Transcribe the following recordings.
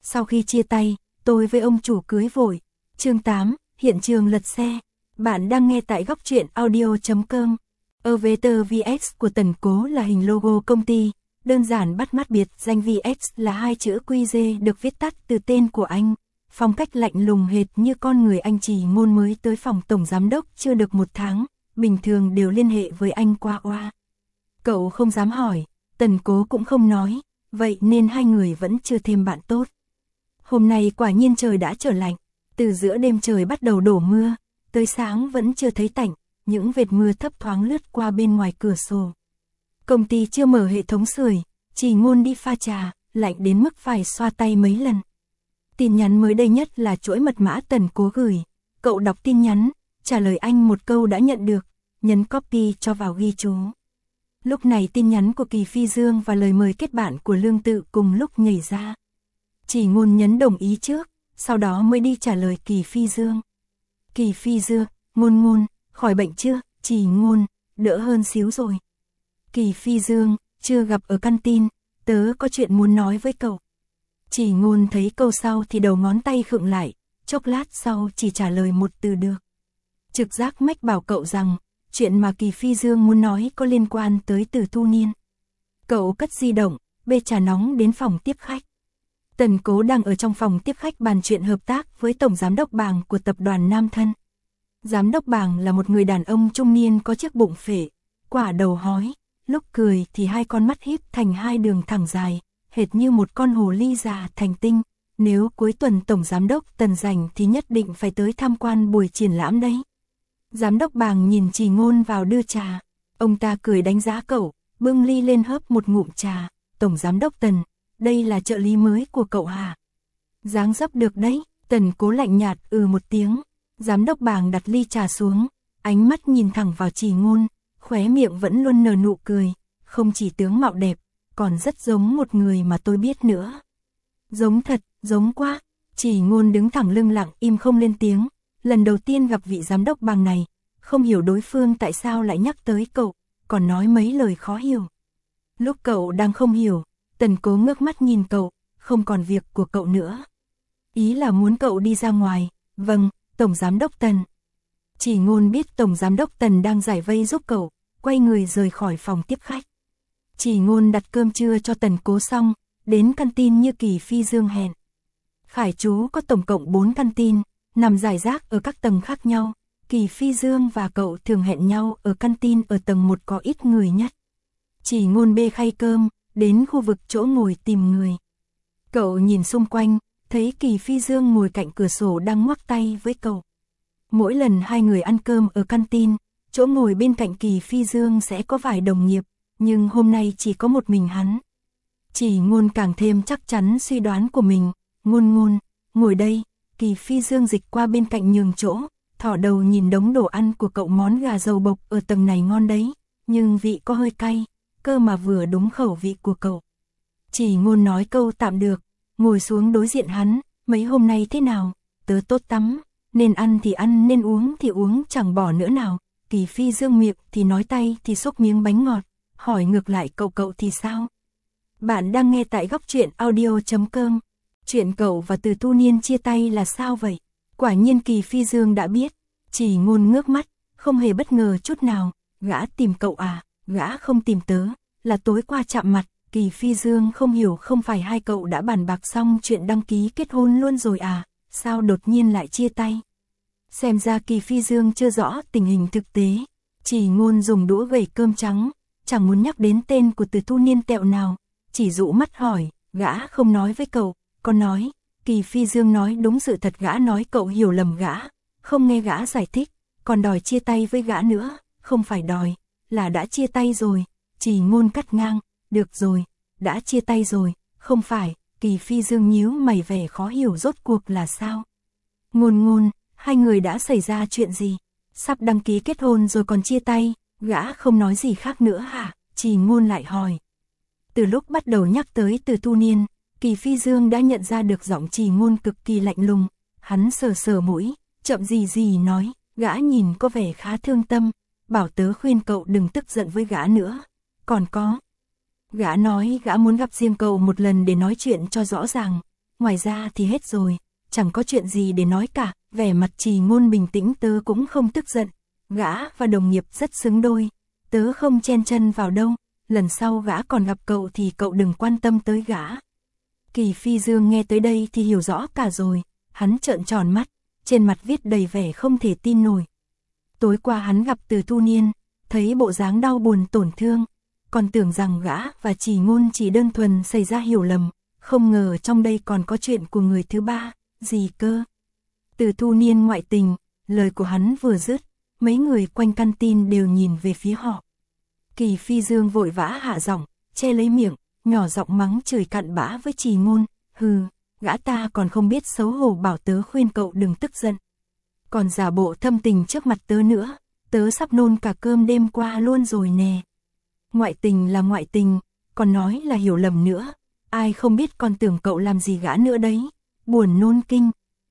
Sau khi chia tay, tôi với ông chủ cưới vội. Chương 8, hiện trường lật xe. Bạn đang nghe tại góc truyện audio.com. Elevator VX của Tần Cố là hình logo công ty, đơn giản bắt mắt biệt danh VX là hai chữ QG được viết tắt từ tên của anh. Phong cách lạnh lùng hệt như con người anh Chỉ Ngôn mới tới phòng tổng giám đốc chưa được 1 tháng, bình thường đều liên hệ với anh qua oa. Cậu không dám hỏi, Tần Cố cũng không nói, vậy nên hai người vẫn chưa thêm bạn tốt. Hôm nay quả nhiên trời đã trở lạnh, từ giữa đêm trời bắt đầu đổ mưa, tới sáng vẫn chưa thấy tạnh, những vệt mưa thấp thoáng lướt qua bên ngoài cửa sổ. Công ty chưa mở hệ thống sưởi, Chỉ Ngôn đi pha trà, lạnh đến mức phải xoa tay mấy lần. Tin nhắn mới đây nhất là chuỗi mật mã Tần Cố gửi, cậu đọc tin nhắn, trả lời anh một câu đã nhận được, nhấn copy cho vào ghi chú. Lúc này tin nhắn của Kỳ Phi Dương và lời mời kết bạn của Lương Tự cùng lúc nhảy ra. Chỉ Ngôn nhấn đồng ý trước, sau đó mới đi trả lời Kỳ Phi Dương. Kỳ Phi Dương, Ngôn, khỏi bệnh chưa? Chỉ Ngôn, đỡ hơn xíu rồi. Kỳ Phi Dương, chưa gặp ở căn tin, tớ có chuyện muốn nói với cậu. Chỉ Ngôn thấy câu sau thì đầu ngón tay khựng lại, chốc lát sau chỉ trả lời một từ được. Trực giác mách bảo cậu rằng, chuyện mà Kỳ Phi Dương muốn nói có liên quan tới Từ Thu Niên. Cậu cất di động, bê trà nóng đến phòng tiếp khách. Tần Cố đang ở trong phòng tiếp khách bàn chuyện hợp tác với Tổng Giám đốc Bàng của tập đoàn Nam Thân. Giám đốc Bàng là một người đàn ông trung niên có chiếc bụng phệ, quả đầu hói, lúc cười thì hai con mắt híp thành hai đường thẳng dài, hệt như một con hồ ly già thành tinh. Nếu cuối tuần Tổng Giám đốc Tần rảnh thì nhất định phải tới tham quan buổi triển lãm đấy. Giám đốc Bàng nhìn Chỉ Ngôn vào đưa trà, ông ta cười đánh giá cậu, bưng ly lên hớp một ngụm trà. Tổng Giám đốc Tần, đây là trợ lý mới của cậu hả? Dáng dấp được đấy. Tần Cố lạnh nhạt một tiếng. Giám đốc Bàng đặt ly trà xuống, ánh mắt nhìn thẳng vào Chỉ Ngôn, khóe miệng vẫn luôn nở nụ cười, không chỉ tướng mạo đẹp, còn rất giống một người mà tôi biết nữa. Giống thật, giống quá. Chỉ Ngôn đứng thẳng lưng lặng im không lên tiếng, lần đầu tiên gặp vị giám đốc Bàng này, không hiểu đối phương tại sao lại nhắc tới cậu, còn nói mấy lời khó hiểu. Lúc cậu đang không hiểu, Tần Cố ngước mắt nhìn cậu, không còn việc của cậu nữa. Ý là muốn cậu đi ra ngoài. Vâng, Tổng Giám đốc Tần. Chỉ Ngôn biết Tổng Giám đốc Tần đang giải vây giúp cậu, quay người rời khỏi phòng tiếp khách. Chỉ Ngôn đặt cơm trưa cho Tần Cố xong, đến căn tin như Kỳ Phi Dương hẹn. Khải Chú có tổng cộng 4 căn tin, nằm rải rác ở các tầng khác nhau. Kỳ Phi Dương và cậu thường hẹn nhau ở căn tin ở tầng 1 có ít người nhất. Chỉ Ngôn bê khay cơm, đến khu vực chỗ ngồi tìm người. Cậu nhìn xung quanh, thấy Kỳ Phi Dương ngồi cạnh cửa sổ đang ngoắc tay với cậu. Mỗi lần hai người ăn cơm ở căn tin, chỗ ngồi bên cạnh Kỳ Phi Dương sẽ có vài đồng nghiệp, nhưng hôm nay chỉ có một mình hắn. Chỉ Ngôn càng thêm chắc chắn suy đoán của mình. Ngôn, ngồi đây. Kỳ Phi Dương dịch qua bên cạnh nhường chỗ, thỏ đầu nhìn đống đồ ăn của cậu. Món gà dầu bộc ở tầng này ngon đấy, nhưng vị có hơi cay, cơ mà vừa đúng khẩu vị của cậu. Chỉ Ngôn nói câu tạm được, ngồi xuống đối diện hắn. Mấy hôm nay thế nào? Tớ tốt tắm, nên ăn thì ăn, nên uống thì uống, chẳng bỏ nữa nào. Kỳ Phi Dương miệng thì nói, tay thì xúc miếng bánh ngọt, hỏi ngược lại cậu thì sao? Bạn đang nghe tại góc truyện audio.com. Chuyện cậu và Từ Thu Niên chia tay là sao vậy? Quả nhiên Kỳ Phi Dương đã biết. Chỉ Ngôn ngước mắt, không hề bất ngờ chút nào. Gã tìm cậu à? Gã không tìm tớ, là tối qua chạm mặt. Kỳ Phi Dương không hiểu, không phải hai cậu đã bàn bạc xong chuyện đăng ký kết hôn luôn rồi à? Sao đột nhiên lại chia tay? Xem ra Kỳ Phi Dương chưa rõ tình hình thực tế. Chỉ Ngôn dùng đũa gẩy cơm trắng, chẳng muốn nhắc đến tên của Từ Thu Niên tẹo nào, chỉ dụ mắt hỏi, gã không nói với cậu, con nói. Kỳ Phi Dương nói đúng sự thật, gã nói cậu hiểu lầm gã, không nghe gã giải thích, còn đòi chia tay với gã nữa. Không phải đòi, là đã chia tay rồi. Chỉ Ngôn cắt ngang, được rồi, đã chia tay rồi, không phải. Kỳ Phi Dương nhíu mày vẻ khó hiểu, rốt cuộc là sao? Ngôn, hai người đã xảy ra chuyện gì? Sắp đăng ký kết hôn rồi còn chia tay, gã không nói gì khác nữa hả? Chỉ Ngôn lại hỏi. Từ lúc bắt đầu nhắc tới Từ Thu Niên, Kỳ Phi Dương đã nhận ra được giọng Chỉ Ngôn cực kỳ lạnh lùng. Hắn sờ mũi, chậm gì nói, gã nhìn có vẻ khá thương tâm, bảo tớ khuyên cậu đừng tức giận với gã nữa. Còn có, gã nói gã muốn gặp riêng cậu một lần để nói chuyện cho rõ ràng. ngoài ra thì hết rồi, chẳng có chuyện gì để nói cả. Vẻ mặt Trì Ngôn bình tĩnh, tớ cũng không tức giận, gã và đồng nghiệp rất xứng đôi, tớ không chen chân vào đâu, lần sau gã còn gặp cậu thì cậu đừng quan tâm tới gã. Kỳ Phi Dương nghe tới đây thì hiểu rõ cả rồi, hắn trợn tròn mắt, trên mặt viết đầy vẻ không thể tin nổi. Tối qua hắn gặp Từ Thu Niên, thấy bộ dáng đau buồn tổn thương, còn tưởng rằng gã và Trì Ngôn chỉ đơn thuần xảy ra hiểu lầm, không ngờ trong đây còn có chuyện của người thứ ba, gì cơ. Từ Thu Niên ngoại tình, lời của hắn vừa dứt, mấy người quanh căn tin đều nhìn về phía họ. Kỳ Phi Dương vội vã hạ giọng, che lấy miệng, nhỏ giọng mắng chửi cặn bã với Trì Ngôn, hừ, gã ta còn không biết xấu hổ bảo tớ khuyên cậu đừng tức giận. Còn giả bộ thâm tình trước mặt tớ nữa, tớ sắp nôn cả cơm đêm qua luôn rồi nè. Ngoại tình là ngoại tình, còn nói là hiểu lầm nữa, ai không biết còn tưởng cậu làm gì gã nữa đấy, buồn nôn kinh.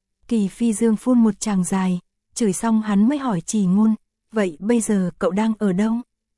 Kỳ Phi Dương phun một tràng dài, chửi xong hắn mới hỏi Trì Ngôn, vậy bây giờ cậu đang ở đâu?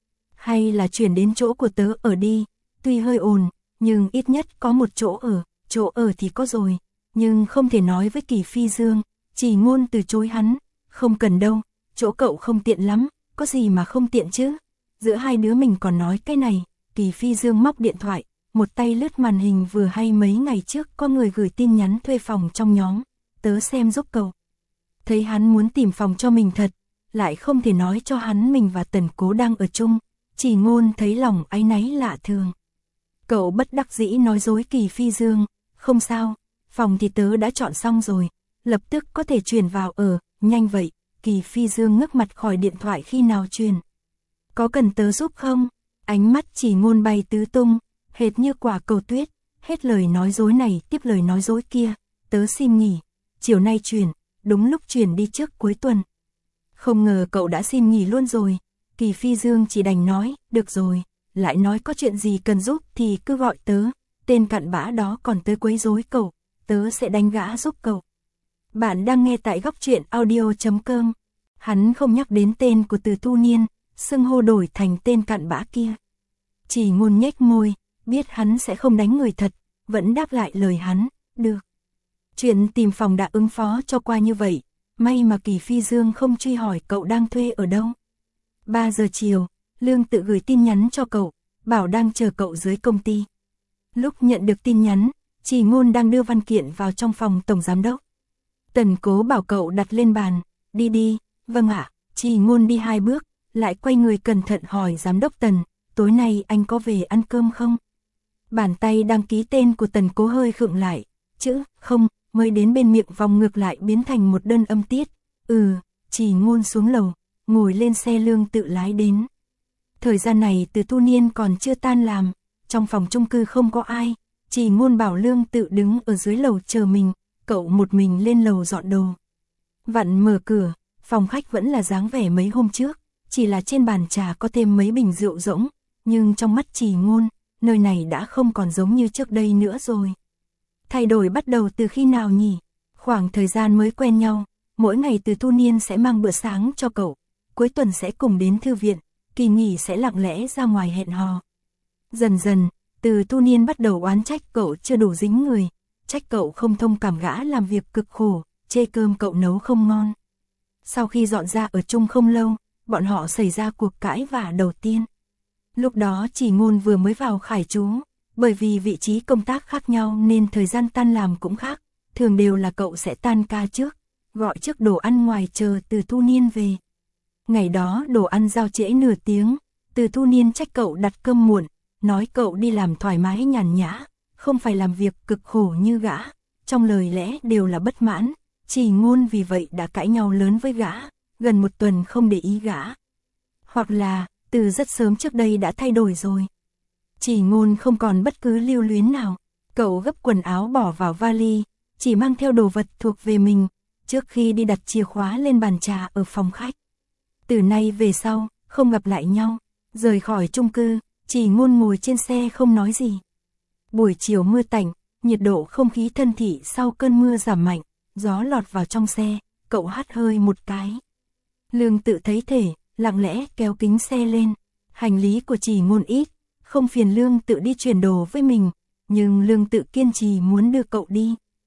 Hay là chuyển đến chỗ của tớ ở đi, tuy hơi ồn, nhưng ít nhất có một chỗ ở thì có rồi, nhưng không thể nói với Kỳ Phi Dương. Trì Ngôn từ chối hắn, không cần đâu, chỗ cậu không tiện lắm, có gì mà không tiện chứ. Giữa hai đứa mình còn nói cái này, Kỳ Phi Dương móc điện thoại, một tay lướt màn hình vừa hay mấy ngày trước có người gửi tin nhắn thuê phòng trong nhóm, tớ xem giúp cậu. Thấy hắn muốn tìm phòng cho mình thật, lại không thể nói cho hắn mình và Tần Cố đang ở chung, Trì Ngôn thấy lòng áy náy lạ thường. Cậu bất đắc dĩ nói dối Kỳ Phi Dương, không sao, phòng thì tớ đã chọn xong rồi, lập tức có thể chuyển vào ở, nhanh vậy. Kỳ Phi Dương ngước mặt khỏi điện thoại, khi nào chuyển? Có cần tớ giúp không? Ánh mắt Trì Ngôn bay tứ tung, hệt như quả cầu tuyết, hết lời nói dối này tiếp lời nói dối kia, tớ xin nghỉ, chiều nay chuyển, đúng lúc chuyển đi trước cuối tuần. Không ngờ cậu đã xin nghỉ luôn rồi, Kỳ Phi Dương chỉ đành nói, được rồi, lại nói có chuyện gì cần giúp thì cứ gọi tớ, tên cặn bã đó còn tới quấy rối cậu, tớ sẽ đánh gã giúp cậu. Bạn đang nghe tại góc truyện audio.com. Hắn không nhắc đến tên của Từ Thu Niên, xưng hô đổi thành tên cặn bã kia. Trì Ngôn nhếch môi, biết hắn sẽ không đánh người thật, vẫn đáp lại lời hắn, được. Chuyện tìm phòng đã ứng phó cho qua như vậy, may mà Kỳ Phi Dương không truy hỏi cậu đang thuê ở đâu. 3 giờ chiều, Lương Tự gửi tin nhắn cho cậu, bảo đang chờ cậu dưới công ty. Lúc nhận được tin nhắn, Trì Ngôn đang đưa văn kiện vào trong phòng tổng giám đốc. Tần Cố bảo cậu đặt lên bàn, đi đi, vâng ạ. Trì Ngôn đi 2 bước, lại quay người cẩn thận hỏi giám đốc Tần, tối nay anh có về ăn cơm không? Bàn tay đăng ký tên của Tần Cố hơi khựng lại, chữ không mới đến bên miệng vòng ngược lại biến thành một đơn âm tiết. Trì Ngôn xuống lầu, ngồi lên xe Lương Tự lái đến. Thời gian này Từ Thu Niên còn chưa tan làm, trong phòng chung cư không có ai, Trì Ngôn bảo Lương Tự đứng ở dưới lầu chờ mình, cậu một mình lên lầu dọn đồ. Vặn mở cửa, phòng khách vẫn là dáng vẻ mấy hôm trước, chỉ là trên bàn trà có thêm mấy bình rượu rỗng, nhưng trong mắt Trì Ngôn, nơi này đã không còn giống như trước đây nữa rồi. Thay đổi bắt đầu từ khi nào nhỉ? Khoảng thời gian mới quen nhau, mỗi ngày Từ Thu Niên sẽ mang bữa sáng cho cậu, cuối tuần sẽ cùng đến thư viện, kỳ nghỉ sẽ lặng lẽ ra ngoài hẹn hò. Dần dần, Từ Thu Niên bắt đầu oán trách cậu chưa đủ dính người, trách cậu không thông cảm gã làm việc cực khổ, chê cơm cậu nấu không ngon. Sau khi dọn ra ở chung không lâu, bọn họ xảy ra cuộc cãi vã đầu tiên. Lúc đó Trì Ngôn vừa mới vào Khải Trú, bởi vì vị trí công tác khác nhau nên thời gian tan làm cũng khác, thường đều là cậu sẽ tan ca trước, gọi trước đồ ăn ngoài chờ Từ Thu Niên về. Ngày đó đồ ăn giao trễ nửa tiếng, Từ Thu Niên trách cậu đặt cơm muộn, nói cậu đi làm thoải mái nhàn nhã, không phải làm việc cực khổ như gã, trong lời lẽ đều là bất mãn. Trì Ngôn vì vậy đã cãi nhau lớn với gã, gần 1 tuần không để ý gã. Hoặc là, từ rất sớm trước đây đã thay đổi rồi. Trì Ngôn không còn bất cứ lưu luyến nào, cậu gấp quần áo bỏ vào vali, chỉ mang theo đồ vật thuộc về mình, trước khi đi đặt chìa khóa lên bàn trà ở phòng khách. Từ nay về sau, không gặp lại nhau, rời khỏi chung cư, Trì Ngôn ngồi trên xe không nói gì. Buổi chiều mưa tạnh, nhiệt độ không khí thân thị sau cơn mưa giảm mạnh, gió lọt vào trong xe, cậu hắt hơi một cái. Lương Tự thấy thể, lặng lẽ kéo kính xe lên, hành lý của Trì Ngôn ít, không phiền Lương Tự đi chuyển đồ với mình, nhưng Lương Tự kiên trì muốn đưa cậu đi,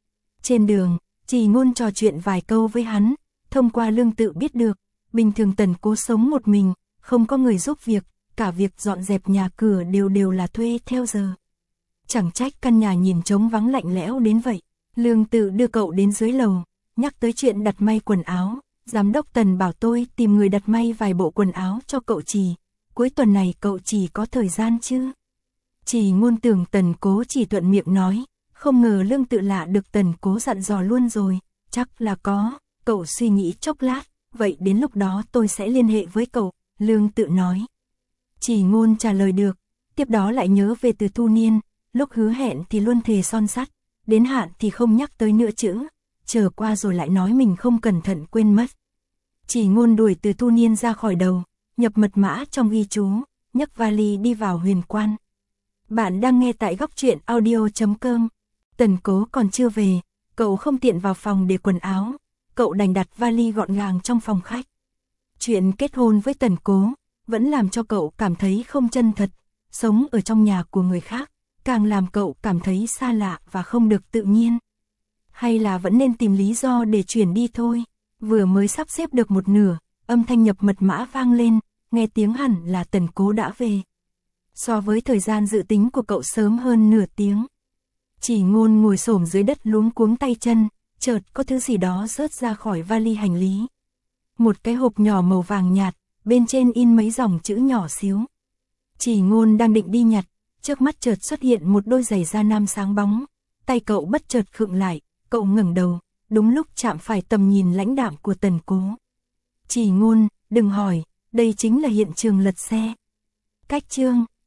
Trên đường, Trì Ngôn trò chuyện vài câu với hắn, thông qua Lương Tự biết được, bình thường Tần Cố sống một mình, không có người giúp việc, cả việc dọn dẹp nhà cửa đều là thuê theo giờ. Chẳng trách căn nhà nhìn trống vắng lạnh lẽo đến vậy. Lương Tự đưa cậu đến dưới lầu, nhắc tới chuyện đặt may quần áo, giám đốc Tần bảo tôi tìm người đặt may vài bộ quần áo cho cậu Trì, cuối tuần này cậu Trì có thời gian chứ? Trì Ngôn tưởng Tần Cố chỉ thuận miệng nói, không ngờ Lương Tự lạ được Tần Cố dặn dò luôn rồi, chắc là có, cậu suy nghĩ chốc lát, vậy đến lúc đó tôi sẽ liên hệ với cậu, Lương Tự nói. Trì Ngôn trả lời được, tiếp đó lại nhớ về Từ Thu Niên, lúc hứa hẹn thì luôn thề son sắt, đến hạn thì không nhắc tới nữa chữ, chờ qua rồi lại nói mình không cẩn thận quên mất. Trì Ngôn đuổi Từ Thu Niên ra khỏi đầu, nhập mật mã trong ghi chú, nhấc vali đi vào Huyền Quan. Bạn đang nghe tại góc truyện audio.com. Tần Cố còn chưa về, cậu không tiện vào phòng để quần áo, cậu đành đặt vali gọn gàng trong phòng khách. Chuyện kết hôn với Tần Cố vẫn làm cho cậu cảm thấy không chân thật, sống ở trong nhà của người khác, càng làm cậu cảm thấy xa lạ và không được tự nhiên. Hay là vẫn nên tìm lý do để chuyển đi thôi. Vừa mới sắp xếp được một nửa, âm thanh nhập mật mã vang lên, nghe tiếng hẳn là Tần Cố đã về. So với thời gian dự tính của cậu sớm hơn nửa tiếng. Trì Ngôn ngồi xổm dưới đất luống cuống tay chân, chợt có thứ gì đó rớt ra khỏi vali hành lý. Một cái hộp nhỏ màu vàng nhạt, bên trên in mấy dòng chữ nhỏ xíu. Trì Ngôn đang định đi nhặt, trước mắt chợt xuất hiện một đôi giày da nam sáng bóng. Tay cậu bất chợt khựng lại, cậu ngẩng đầu, đúng lúc chạm phải tầm nhìn lãnh đạm của Tần Cố. Trì Ngôn, đừng hỏi, đây chính là hiện trường lật xe. Cách chương